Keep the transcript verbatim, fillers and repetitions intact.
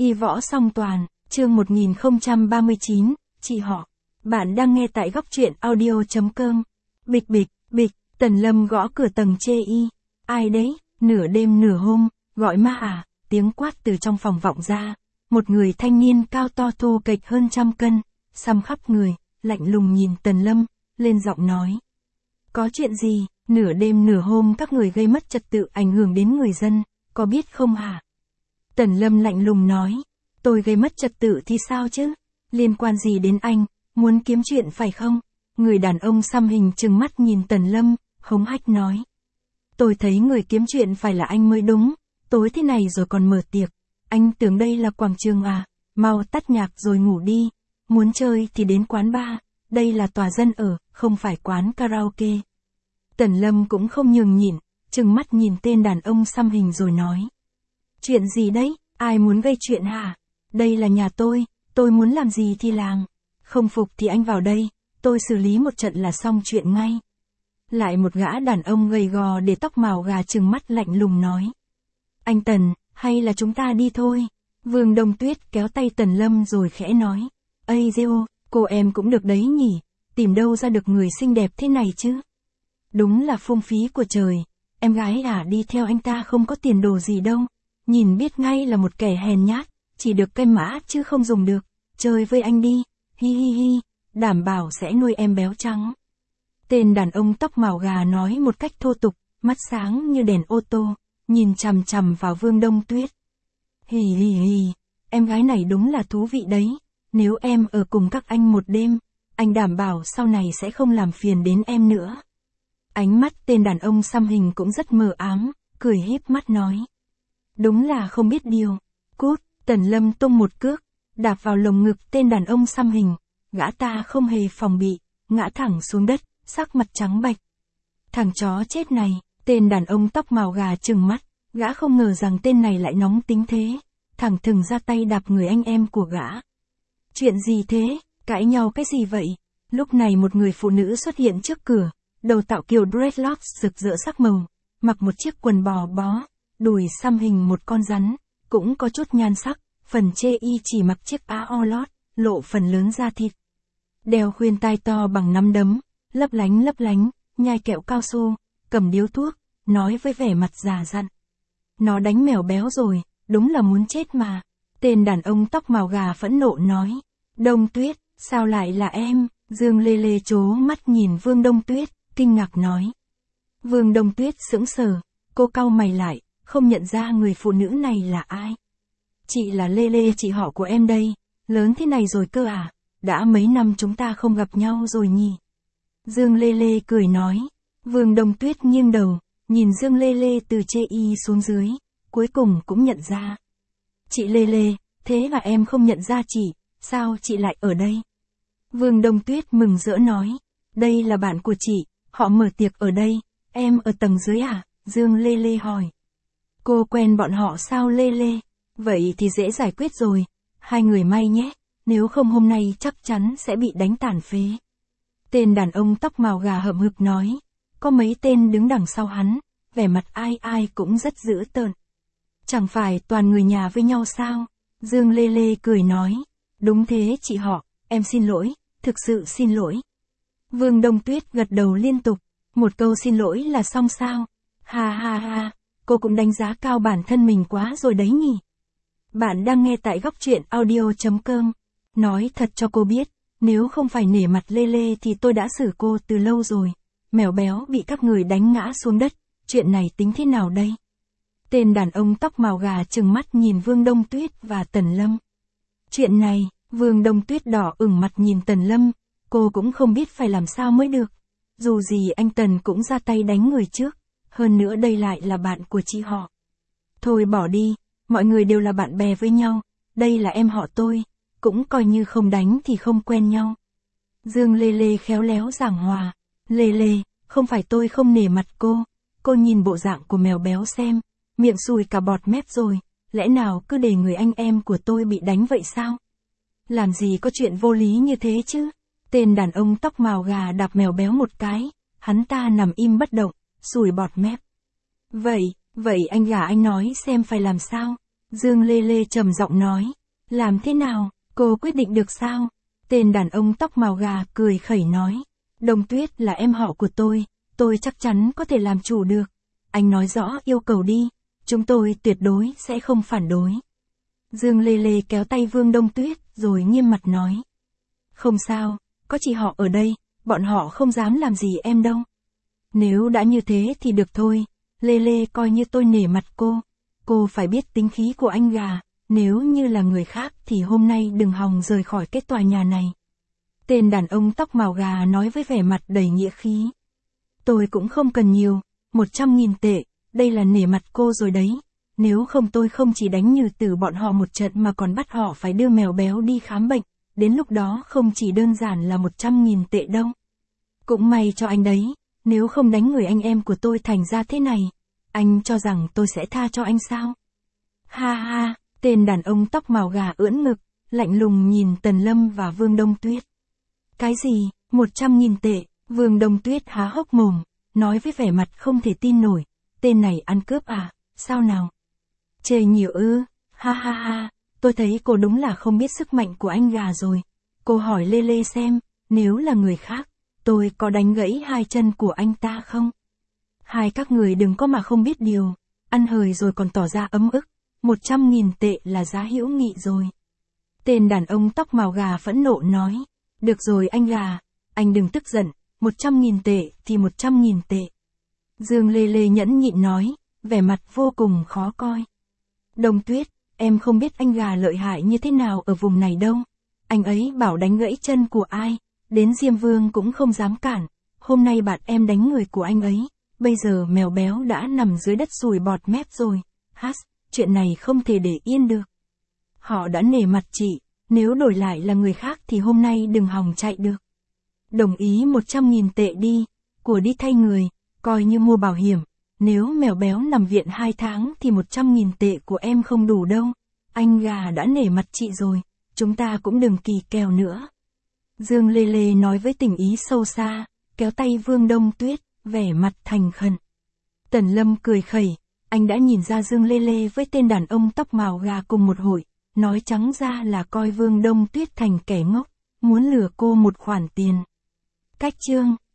Y võ song toàn, chương một nghìn không trăm ba mươi chín, chị họ. Bạn đang nghe tại góc truyện audio.com. Bịch bịch, bịch, Tần Lâm gõ cửa tầng chê y. Ai đấy, nửa đêm nửa hôm, gọi ma à, tiếng quát từ trong phòng vọng ra. Một người thanh niên cao to thô kệch hơn trăm cân, xăm khắp người, lạnh lùng nhìn Tần Lâm, lên giọng nói. Có chuyện gì, nửa đêm nửa hôm các người gây mất trật tự ảnh hưởng đến người dân, có biết không hả? Tần Lâm lạnh lùng nói, tôi gây mất trật tự thì sao chứ? Liên quan gì đến anh, muốn kiếm chuyện phải không? Người đàn ông xăm hình trừng mắt nhìn Tần Lâm, hống hách nói. Tôi thấy người kiếm chuyện phải là anh mới đúng, tối thế này rồi còn mở tiệc. Anh tưởng đây là quảng trường à, mau tắt nhạc rồi ngủ đi, muốn chơi thì đến quán bar, đây là tòa dân ở, không phải quán karaoke. Tần Lâm cũng không nhường nhịn, trừng mắt nhìn tên đàn ông xăm hình rồi nói. Chuyện gì đấy, ai muốn gây chuyện hả? Đây là nhà tôi, tôi muốn làm gì thì làm. Không phục thì anh vào đây, tôi xử lý một trận là xong chuyện ngay. Lại một gã đàn ông gầy gò để tóc màu gà trừng mắt lạnh lùng nói. Anh Tần, hay là chúng ta đi thôi? Vương Đông Tuyết kéo tay Tần Lâm rồi khẽ nói. Ây dêu, cô em cũng được đấy nhỉ, tìm đâu ra được người xinh đẹp thế này chứ? Đúng là phung phí của trời, em gái à đi theo anh ta không có tiền đồ gì đâu. Nhìn biết ngay là một kẻ hèn nhát, chỉ được cây mã chứ không dùng được, chơi với anh đi, hi hi hi, đảm bảo sẽ nuôi em béo trắng. Tên đàn ông tóc màu gà nói một cách thô tục, mắt sáng như đèn ô tô, nhìn chằm chằm vào Vương Đông Tuyết. Hì hì hì, em gái này đúng là thú vị đấy, nếu em ở cùng các anh một đêm, anh đảm bảo sau này sẽ không làm phiền đến em nữa. Ánh mắt tên đàn ông xăm hình cũng rất mờ ám, cười híp mắt nói. Đúng là không biết điều. Cút, Tần Lâm tung một cước, đạp vào lồng ngực tên đàn ông xăm hình, gã ta không hề phòng bị, ngã thẳng xuống đất, sắc mặt trắng bệch. Thằng chó chết này, tên đàn ông tóc màu gà trừng mắt, gã không ngờ rằng tên này lại nóng tính thế, thẳng thừng ra tay đạp người anh em của gã. Chuyện gì thế, cãi nhau cái gì vậy? Lúc này một người phụ nữ xuất hiện trước cửa, đầu tạo kiểu dreadlocks rực rỡ sắc màu, mặc một chiếc quần bò bó, đùi xăm hình một con rắn, cũng có chút nhan sắc, phần chê y chỉ mặc chiếc áo o lót, lộ phần lớn da thịt. Đeo khuyên tai to bằng nắm đấm, lấp lánh lấp lánh, nhai kẹo cao su, cầm điếu thuốc, nói với vẻ mặt già dặn. Nó đánh mèo béo rồi, đúng là muốn chết mà. Tên đàn ông tóc màu gà phẫn nộ nói. Đông Tuyết, sao lại là em? Dương Lê Lê trố mắt nhìn Vương Đông Tuyết, kinh ngạc nói. Vương Đông Tuyết sững sờ, cô cau mày lại, không nhận ra người phụ nữ này là ai. Chị là Lê Lê, chị họ của em đây, lớn thế này rồi cơ à, đã mấy năm chúng ta không gặp nhau rồi nhỉ. Dương Lê Lê cười nói. Vương Đông Tuyết nghiêng đầu, nhìn Dương Lê Lê từ chê y xuống dưới, cuối cùng cũng nhận ra. Chị Lê Lê, thế mà em không nhận ra chị, sao chị lại ở đây? Vương Đông Tuyết mừng rỡ nói. Đây là bạn của chị, họ mở tiệc ở đây, em ở tầng dưới à? Dương Lê Lê hỏi. Cô quen bọn họ sao Lê Lê? Vậy thì dễ giải quyết rồi, hai người may nhé, nếu không hôm nay chắc chắn sẽ bị đánh tàn phế. Tên đàn ông tóc màu gà hậm hực nói, có mấy tên đứng đằng sau hắn, vẻ mặt ai ai cũng rất dữ tợn. Chẳng phải toàn người nhà với nhau sao? Dương Lê Lê cười nói, đúng thế chị họ, em xin lỗi, thực sự xin lỗi. Vương Đông Tuyết gật đầu liên tục, một câu xin lỗi là xong sao? Ha ha ha, cô cũng đánh giá cao bản thân mình quá rồi đấy nhỉ. Bạn đang nghe tại góc truyện audio.com. Nói thật cho cô biết, nếu không phải nể mặt Lê Lê thì tôi đã xử cô từ lâu rồi. Mèo béo bị các người đánh ngã xuống đất, chuyện này tính thế nào đây? Tên đàn ông tóc màu gà trừng mắt nhìn Vương Đông Tuyết và Tần Lâm. Chuyện này, Vương Đông Tuyết đỏ ửng mặt nhìn Tần Lâm, cô cũng không biết phải làm sao mới được. Dù gì anh Tần cũng ra tay đánh người trước, hơn nữa đây lại là bạn của chị họ. Thôi bỏ đi, mọi người đều là bạn bè với nhau, đây là em họ tôi, cũng coi như không đánh thì không quen nhau. Dương Lê Lê khéo léo giảng hòa. Lê Lê, không phải tôi không nể mặt cô, cô nhìn bộ dạng của mèo béo xem, miệng sùi cả bọt mép rồi, lẽ nào cứ để người anh em của tôi bị đánh vậy sao? Làm gì có chuyện vô lý như thế chứ? Tên đàn ông tóc màu gà đạp mèo béo một cái, hắn ta nằm im bất động, sùi bọt mép. Vậy, vậy anh gà anh nói xem phải làm sao? Dương Lê Lê trầm giọng nói. Làm thế nào, cô quyết định được sao? Tên đàn ông tóc màu gà cười khẩy nói. Đông Tuyết là em họ của tôi, tôi chắc chắn có thể làm chủ được. Anh nói rõ yêu cầu đi, chúng tôi tuyệt đối sẽ không phản đối. Dương Lê Lê kéo tay Vương Đông Tuyết rồi nghiêm mặt nói. Không sao, có chị họ ở đây, bọn họ không dám làm gì em đâu. Nếu đã như thế thì được thôi, Lê Lê coi như tôi nể mặt cô. Cô phải biết tính khí của anh gà, nếu như là người khác thì hôm nay đừng hòng rời khỏi cái tòa nhà này. Tên đàn ông tóc màu gà nói với vẻ mặt đầy nghĩa khí. Tôi cũng không cần nhiều, một trăm nghìn tệ, đây là nể mặt cô rồi đấy. Nếu không tôi không chỉ đánh Như Tử bọn họ một trận mà còn bắt họ phải đưa mèo béo đi khám bệnh, đến lúc đó không chỉ đơn giản là một trăm nghìn tệ đâu. Cũng may cho anh đấy, nếu không đánh người anh em của tôi thành ra thế này, anh cho rằng tôi sẽ tha cho anh sao? Ha ha, tên đàn ông tóc màu gà ưỡn ngực, lạnh lùng nhìn Tần Lâm và Vương Đông Tuyết. Cái gì, một trăm nghìn tệ, Vương Đông Tuyết há hốc mồm, nói với vẻ mặt không thể tin nổi, tên này ăn cướp à, sao nào? Chê nhiều ư, ha ha ha, tôi thấy cô đúng là không biết sức mạnh của anh gà rồi. Cô hỏi Lê Lê xem, nếu là người khác, tôi có đánh gãy hai chân của anh ta không? Hai các người đừng có mà không biết điều, ăn hời rồi còn tỏ ra ấm ức, một trăm nghìn tệ là giá hữu nghị rồi. Tên đàn ông tóc màu gà phẫn nộ nói, được rồi anh gà, anh đừng tức giận, một trăm nghìn tệ thì một trăm nghìn tệ. Dương Lê Lê nhẫn nhịn nói, vẻ mặt vô cùng khó coi. Đông Tuyết, em không biết anh gà lợi hại như thế nào ở vùng này đâu. Anh ấy bảo đánh gãy chân của ai, đến Diêm Vương cũng không dám cản. Hôm nay bạn em đánh người của anh ấy, bây giờ mèo béo đã nằm dưới đất sùi bọt mép rồi. Hát, chuyện này không thể để yên được. Họ đã nể mặt chị, nếu đổi lại là người khác thì hôm nay đừng hòng chạy được. Đồng ý một trăm nghìn tệ đi, của đi thay người, coi như mua bảo hiểm. Nếu mèo béo nằm viện hai tháng thì một trăm nghìn tệ của em không đủ đâu. Anh gà đã nể mặt chị rồi, chúng ta cũng đừng kỳ kèo nữa. Dương Lê Lê nói với tình ý sâu xa, kéo tay Vương Đông Tuyết, vẻ mặt thành khẩn. Tần Lâm cười khẩy, anh đã nhìn ra Dương Lê Lê với tên đàn ông tóc màu gà cùng một hội, nói trắng ra là coi Vương Đông Tuyết thành kẻ ngốc, muốn lừa cô một khoản tiền. Cách chương